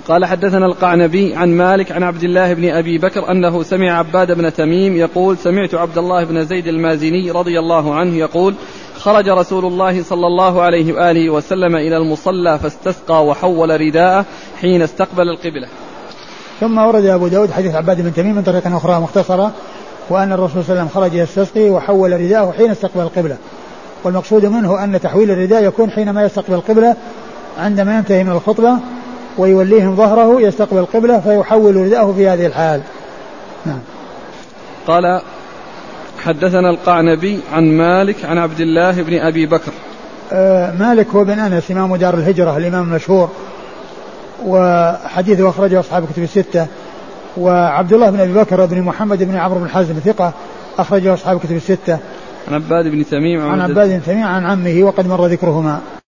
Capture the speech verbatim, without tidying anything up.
قال حدثنا القعنبي عن مالك عن عبد الله بن أبي بكر أنه سمع عباد بن تميم يقول سمعت عبد الله بن زيد المازني رضي الله عنه يقول خرج رسول الله صلى الله عليه وآله وسلم إلى المصلى فاستسقى وحول رداءه حين استقبل القبلة. ثم ورد أبو داود حديث عباد بن تميم من طريقة أخرى مختصرة وأن الرسول صلى الله عليه وسلم خرج يستسقي وحول رداءه حين استقبل القبلة، والمقصود منه أن تحويل الرداء يكون حينما يستقبل القبلة عندما ينتهي من الخطبة ويوليهم ظهره يستقبل القبلة فيحول رداءه في هذه الحال. نعم. قال حدثنا القعنبي عن مالك عن عبد الله بن أبي بكر. آه مالك هو بن أنس إمام دار الهجرة الإمام المشهور وحديثه أخرجه أصحاب كتب الستة. وعبد الله بن أبي بكر بن محمد بن عمرو بن حزم ثقة أخرجه أصحاب كتب الستة. عن عباد بن تميم عن عباد بن تميم عن عمه وقد مر ذكرهما.